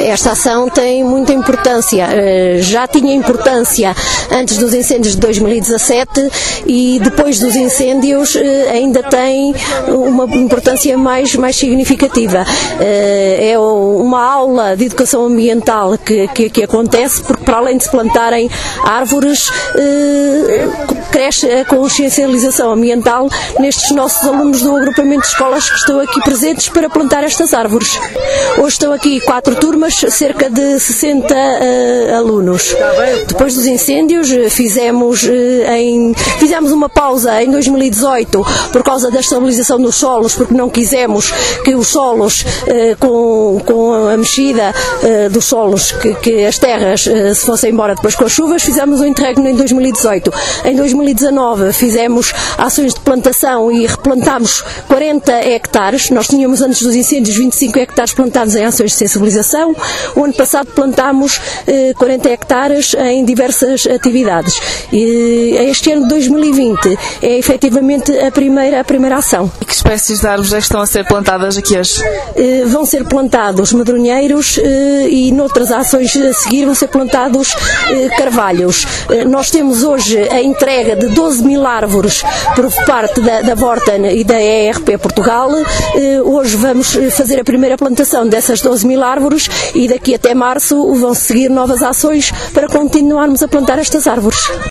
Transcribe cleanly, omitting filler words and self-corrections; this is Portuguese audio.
Esta ação tem muita importância, já tinha importância antes dos incêndios de 2017 e depois dos incêndios ainda tem uma importância mais significativa. É uma aula de educação ambiental que acontece, porque para além de se plantarem árvores, cresce a consciencialização ambiental nestes nossos alunos do agrupamento de escolas que estão aqui presentes para plantar estas árvores. Hoje estão aqui 4 turmas, cerca de 60 alunos. Depois dos incêndios fizemos uma pausa em 2018 por causa da estabilização dos solos, porque não quisemos que os solos, com a mexida dos solos, que as terras se fossem embora depois com as chuvas. Fizemos um interregno em 2018. Em 2019 fizemos ações de plantação e replantámos 40 hectares. Nós tínhamos antes dos incêndios 25 hectares plantados em ações de sensibilização. O ano passado plantámos 40 hectares em diversas atividades. E este ano de 2020 é efetivamente a primeira ação. E que espécies de árvores é que estão a ser plantadas aqui hoje? Vão ser plantados medronheiros e noutras ações a seguir vão ser plantados carvalhos. Nós temos hoje a entrega de 12.000 árvores por parte da Vorten e da ERP Portugal. Hoje vamos fazer a primeira plantação dessas 12.000 árvores e daqui até março vão seguir novas ações para continuarmos a plantar estas árvores.